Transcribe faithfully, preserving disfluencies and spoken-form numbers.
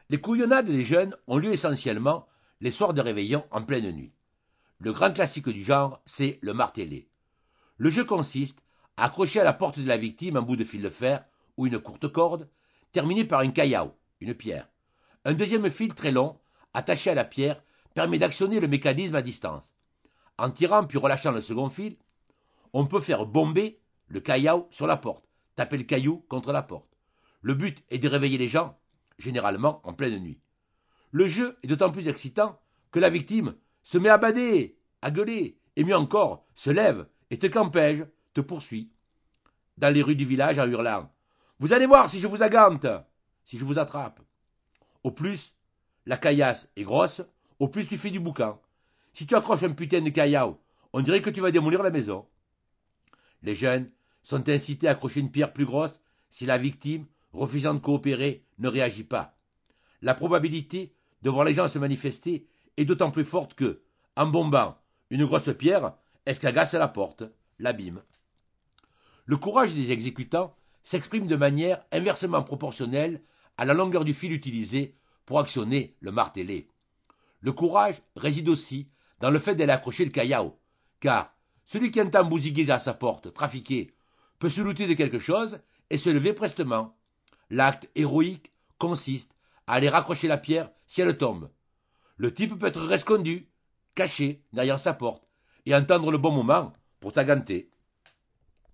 Les couillonnades des jeunes ont lieu essentiellement les soirs de réveillon en pleine nuit. Le grand classique du genre, c'est le martelé. Le jeu consiste à accrocher à la porte de la victime un bout de fil de fer ou une courte corde, terminée par un caillao, une pierre. Un deuxième fil très long, attaché à la pierre, permet d'actionner le mécanisme à distance. En tirant puis relâchant le second fil, on peut faire bomber le caillao sur la porte, taper le caillou contre la porte. Le but est de réveiller les gens, généralement en pleine nuit. Le jeu est d'autant plus excitant que la victime se met à bader, à gueuler, et mieux encore, se lève et te campège, te poursuit dans les rues du village en hurlant « Vous allez voir si je vous agante, si je vous attrape !» Au plus, la caillasse est grosse, au plus tu fais du boucan. Si tu accroches un putain de caillao, on dirait que tu vas démolir la maison. Les jeunes sont incités à accrocher une pierre plus grosse si la victime, refusant de coopérer, ne réagit pas. La probabilité de voir les gens se manifester est d'autant plus forte que, en bombant une grosse pierre, elle cagasse la porte, l'abîme. Le courage des exécutants s'exprime de manière inversement proportionnelle à la longueur du fil utilisé pour actionner le martelé. Le courage réside aussi dans le fait d'aller accrocher le caillao, car celui qui entend bousiguer à sa porte, trafiquer, peut se douter de quelque chose et se lever prestement. L'acte héroïque consiste à aller raccrocher la pierre si elle tombe. Le type peut être rescondu, caché derrière sa porte, et attendre le bon moment pour t'aganter.